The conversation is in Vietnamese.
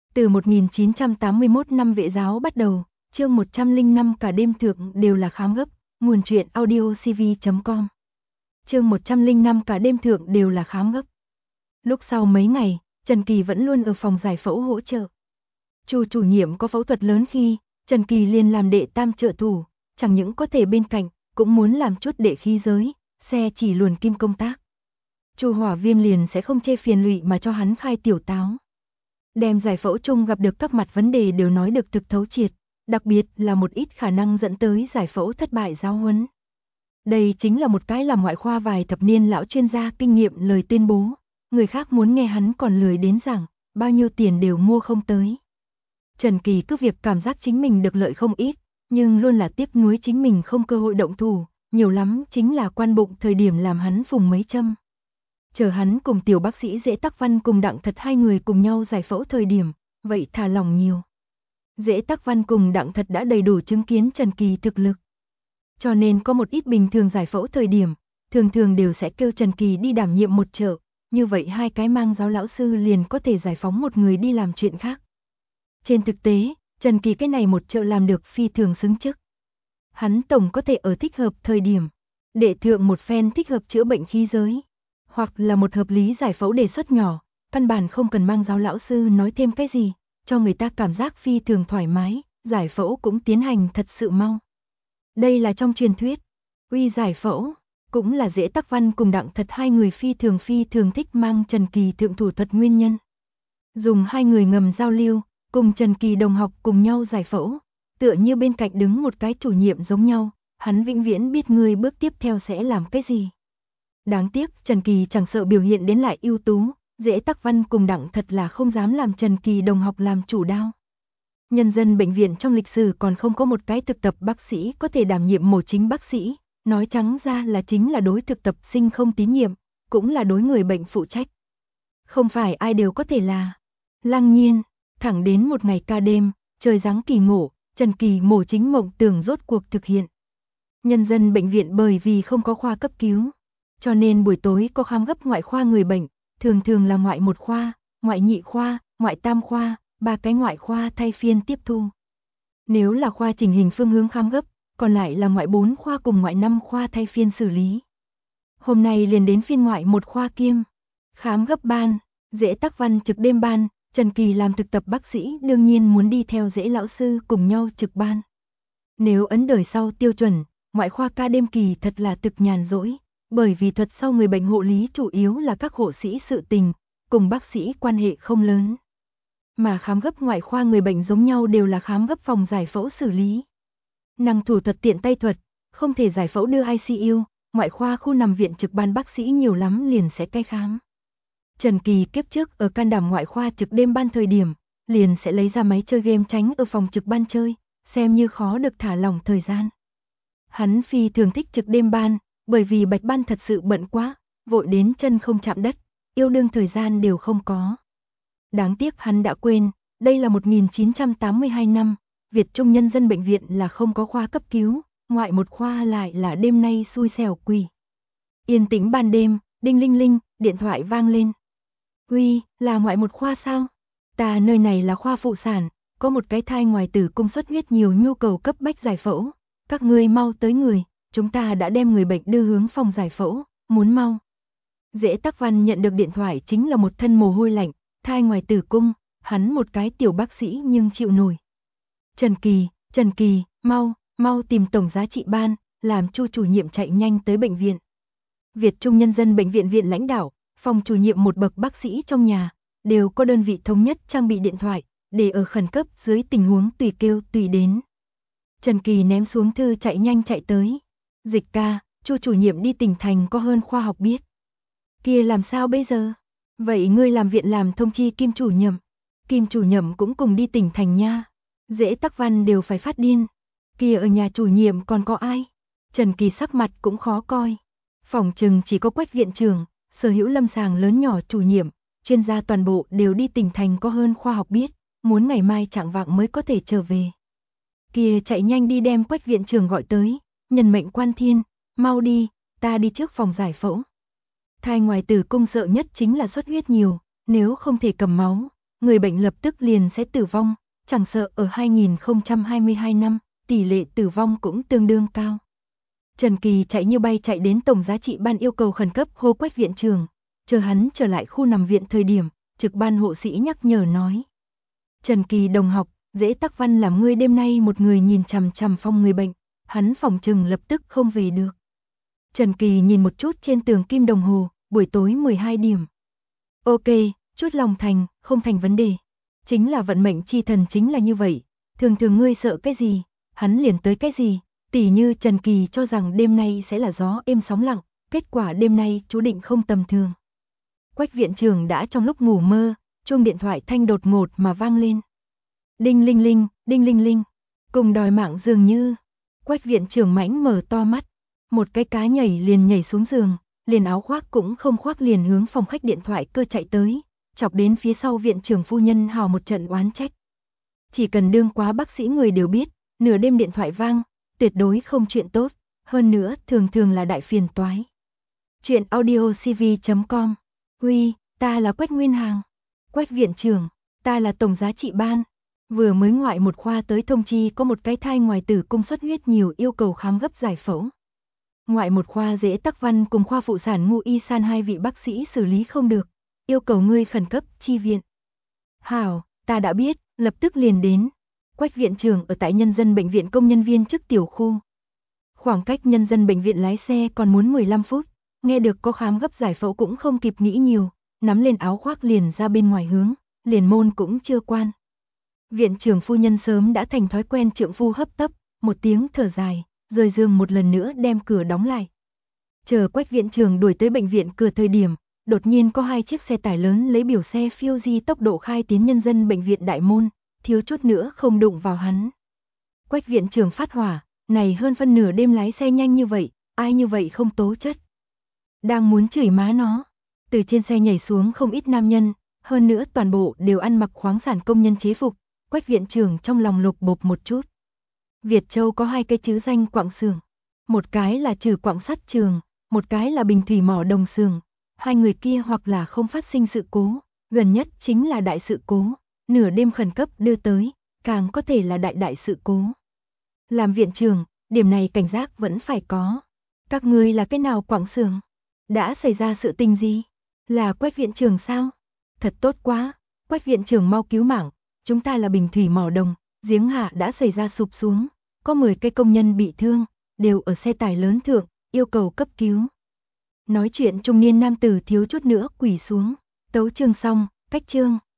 Từ 1981 năm vệ giáo bắt đầu, chương 105 cả đêm thượng đều là khám gấp, nguồn truyện audio cv.com. Chương 105 cả đêm thượng đều là khám gấp. Lúc sau mấy ngày, Trần Kỳ vẫn luôn ở phòng giải phẫu hỗ trợ. Chu chủ nhiệm có phẫu thuật lớn khi, Trần Kỳ liền làm đệ tam trợ thủ, chẳng những có thể bên cạnh, cũng muốn làm chút đệ khí giới, xe chỉ luồn kim công tác. Chu Hỏa Viêm liền sẽ không chê phiền lụy mà cho hắn khai tiểu táo. Đem giải phẫu chung gặp được các mặt vấn đề đều nói được thực thấu triệt, đặc biệt là một ít khả năng dẫn tới giải phẫu thất bại giáo huấn. Đây chính là một cái làm ngoại khoa vài thập niên lão chuyên gia kinh nghiệm lời tuyên bố, người khác muốn nghe hắn còn lười đến giảng, bao nhiêu tiền đều mua không tới. Trần Kỳ cứ việc cảm giác chính mình được lợi không ít, nhưng luôn là tiếc nuối chính mình không cơ hội động thủ, nhiều lắm chính là quan bụng thời điểm làm hắn phùng mấy châm. Chờ hắn cùng tiểu bác sĩ Dễ Tắc Văn cùng Đặng Thật hai người cùng nhau giải phẫu thời điểm, vậy thả lòng nhiều. Dễ Tắc Văn cùng Đặng Thật đã đầy đủ chứng kiến Trần Kỳ thực lực. Cho nên có một ít bình thường giải phẫu thời điểm, thường đều sẽ kêu Trần Kỳ đi đảm nhiệm một trợ, như vậy hai cái mang giáo lão sư liền có thể giải phóng một người đi làm chuyện khác. Trên thực tế, Trần Kỳ cái này một trợ làm được phi thường xứng chức. Hắn tổng có thể ở thích hợp thời điểm, để thượng một phen thích hợp chữa bệnh khí giới, hoặc là một hợp lý giải phẫu đề xuất nhỏ, căn bản không cần mang giáo lão sư nói thêm cái gì, cho người ta cảm giác phi thường thoải mái, giải phẫu cũng tiến hành thật sự mau. Đây là trong truyền thuyết, uy giải phẫu, cũng là Dễ Tắc Văn cùng Đặng Thật hai người phi thường thích mang Trần Kỳ thượng thủ thuật nguyên nhân. Dùng hai người ngầm giao lưu, cùng Trần Kỳ đồng học cùng nhau giải phẫu, tựa như bên cạnh đứng một cái chủ nhiệm giống nhau, hắn vĩnh viễn biết người bước tiếp theo sẽ làm cái gì. Đáng tiếc Trần Kỳ chẳng sợ biểu hiện đến lại ưu tú, Dễ Tắc Văn cùng Đặng Thật là không dám làm Trần Kỳ đồng học làm chủ đao. Nhân dân bệnh viện trong lịch sử còn không có một cái thực tập bác sĩ có thể đảm nhiệm mổ chính bác sĩ, nói trắng ra là chính là đối thực tập sinh không tín nhiệm, cũng là đối người bệnh phụ trách. Không phải ai đều có thể là. Lăng nhiên, thẳng đến một ngày ca đêm, trời giáng kỳ ngộ, Trần Kỳ mổ chính mộng tưởng rốt cuộc thực hiện. Nhân dân bệnh viện bởi vì không có khoa cấp cứu, cho nên buổi tối có khám gấp ngoại khoa người bệnh, thường là ngoại một khoa, ngoại nhị khoa, ngoại tam khoa, ba cái ngoại khoa thay phiên tiếp thu. Nếu là khoa chỉnh hình phương hướng khám gấp, còn lại là ngoại 4 khoa cùng ngoại 5 khoa thay phiên xử lý. Hôm nay liền đến phiên ngoại một khoa kiêm, khám gấp ban, Dễ Tắc Văn trực đêm ban, Trần Kỳ làm thực tập bác sĩ đương nhiên muốn đi theo Dễ lão sư cùng nhau trực ban. Nếu ấn đời sau tiêu chuẩn, ngoại khoa ca đêm kỳ thật là thực nhàn rỗi, bởi vì thuật sau người bệnh hộ lý chủ yếu là các hộ sĩ sự tình, cùng bác sĩ quan hệ không lớn. Mà khám gấp ngoại khoa người bệnh giống nhau đều là khám gấp phòng giải phẫu xử lý. Năng thủ thuật tiện tay thuật, không thể giải phẫu đưa ICU, ngoại khoa khu nằm viện trực ban bác sĩ nhiều lắm liền sẽ cai khám. Trần Kỳ kiếp trước ở can đảm ngoại khoa trực đêm ban thời điểm, liền sẽ lấy ra máy chơi game tránh ở phòng trực ban chơi, xem như khó được thả lỏng thời gian. Hắn phi thường thích trực đêm ban, bởi vì bạch ban thật sự bận quá, vội đến chân không chạm đất, yêu đương thời gian đều không có. Đáng tiếc hắn đã quên, đây là 1982 năm, Việt Trung Nhân dân bệnh viện là không có khoa cấp cứu, ngoại một khoa lại là đêm nay xui xẻo quỷ. Yên tĩnh ban đêm, đinh linh linh, điện thoại vang lên. Uy, là ngoại một khoa sao? Ta nơi này là khoa phụ sản, có một cái thai ngoài tử cung xuất huyết nhiều nhu cầu cấp bách giải phẫu, các ngươi mau tới người, chúng ta đã đem người bệnh đưa hướng phòng giải phẫu, muốn mau. Dễ Tắc Văn nhận được điện thoại chính là một thân mồ hôi lạnh, thai ngoài tử cung, hắn một cái tiểu bác sĩ nhưng chịu nổi. Trần Kỳ, mau tìm tổng giá trị ban, làm Chu chủ nhiệm chạy nhanh tới bệnh viện. Việt Trung Nhân dân bệnh viện viện lãnh đạo, phòng chủ nhiệm một bậc bác sĩ trong nhà, đều có đơn vị thống nhất trang bị điện thoại, để ở khẩn cấp dưới tình huống tùy kêu tùy đến. Trần Kỳ ném xuống thư chạy nhanh chạy tới. Dịch ca, Chu chủ nhiệm đi tỉnh thành có hơn khoa học biết. Kia làm sao bây giờ? Vậy ngươi làm viện làm thông chi Kim chủ nhiệm. Kim chủ nhiệm cũng cùng đi tỉnh thành nha. Dễ Tắc Văn đều phải phát điên. Kia ở nhà chủ nhiệm còn có ai? Trần Kỳ sắc mặt cũng khó coi. Phòng trừng chỉ có Quách viện trưởng, sở hữu lâm sàng lớn nhỏ chủ nhiệm, chuyên gia toàn bộ đều đi tỉnh thành có hơn khoa học biết, muốn ngày mai chạng vạng mới có thể trở về. Kia chạy nhanh đi đem Quách viện trưởng gọi tới, nhân mệnh quan thiên, mau đi, ta đi trước phòng giải phẫu. Thai ngoài tử cung sợ nhất chính là xuất huyết nhiều, nếu không thể cầm máu, người bệnh lập tức liền sẽ tử vong, chẳng sợ ở 2022 năm, tỷ lệ tử vong cũng tương đương cao. Trần Kỳ chạy như bay chạy đến tổng giá trị ban yêu cầu khẩn cấp hô Quách viện trưởng, chờ hắn trở lại khu nằm viện thời điểm, trực ban hộ sĩ nhắc nhở nói. Trần Kỳ đồng học, dễ tắc văn làm ngươi đêm nay một người nhìn chằm chằm phòng người bệnh, hắn phòng trừng lập tức không về được. Trần Kỳ nhìn một chút trên tường kim đồng hồ, buổi tối 12 điểm. Ok, chút lòng thành, không thành vấn đề. Chính là vận mệnh chi thần chính là như vậy, thường thường ngươi sợ cái gì, hắn liền tới cái gì, tỉ như Trần Kỳ cho rằng đêm nay sẽ là gió êm sóng lặng, kết quả đêm nay chú định không tầm thường. Quách viện trưởng đã trong lúc ngủ mơ, chuông điện thoại thanh đột ngột mà vang lên. Đinh linh linh, đinh linh linh, cùng đòi mạng dường như. Quách viện trưởng mãnh mở to mắt, một cái cá nhảy liền nhảy xuống giường, liền áo khoác cũng không khoác liền hướng phòng khách điện thoại cơ chạy tới, chọc đến phía sau viện trưởng phu nhân hào một trận oán trách. Chỉ cần đương quá bác sĩ người đều biết, nửa đêm điện thoại vang, tuyệt đối không chuyện tốt, hơn nữa thường thường là đại phiền toái. Chuyện audiocv.com. Huy, ta là Quách Nguyên Hàng. Quách viện trưởng, ta là tổng giá trị ban. Vừa mới ngoại một khoa tới thông chi có một cái thai ngoài tử cung xuất huyết nhiều yêu cầu khám gấp giải phẫu. Ngoại một khoa dễ tắc văn cùng khoa phụ sản ngu y san hai vị bác sĩ xử lý không được, yêu cầu ngươi khẩn cấp chi viện. Hảo, ta đã biết, lập tức liền đến. Quách viện trưởng ở tại nhân dân bệnh viện công nhân viên trước tiểu khu. Khoảng cách nhân dân bệnh viện lái xe còn muốn 15 phút, nghe được có khám gấp giải phẫu cũng không kịp nghĩ nhiều, nắm lên áo khoác liền ra bên ngoài hướng, liền môn cũng chưa quan. Viện trưởng phu nhân sớm đã thành thói quen trượng phu hấp tấp, một tiếng thở dài, rời giường một lần nữa đem cửa đóng lại. Chờ Quách viện trưởng đuổi tới bệnh viện cửa thời điểm, đột nhiên có hai chiếc xe tải lớn lấy biểu xe phiêu di tốc độ khai tiến nhân dân bệnh viện đại môn, thiếu chút nữa không đụng vào hắn. Quách viện trưởng phát hỏa, này hơn phân nửa đêm lái xe nhanh như vậy, ai như vậy không tố chất. Đang muốn chửi má nó, từ trên xe nhảy xuống không ít nam nhân, hơn nữa toàn bộ đều ăn mặc khoáng sản công nhân chế phục, Quách viện trưởng trong lòng lục bộp một chút. Việt Châu có hai cái chữ danh quặng xưởng, một cái là trừ quặng sắt trường, một cái là bình thủy mỏ đồng xưởng, hai người kia hoặc là không phát sinh sự cố, gần nhất chính là đại sự cố, nửa đêm khẩn cấp đưa tới, càng có thể là đại sự cố. Làm viện trưởng, điểm này cảnh giác vẫn phải có. Các ngươi là cái nào quặng xưởng? Đã xảy ra sự tình gì? Là Quách viện trưởng sao? Thật tốt quá, Quách viện trưởng mau cứu mạng, chúng ta là bình thủy mỏ đồng, giếng hạ đã xảy ra sụp xuống, có 10 cái công nhân bị thương, đều ở xe tải lớn thượng, yêu cầu cấp cứu. Nói chuyện trung niên nam tử thiếu chút nữa quỳ xuống, tấu chương xong, cách chương.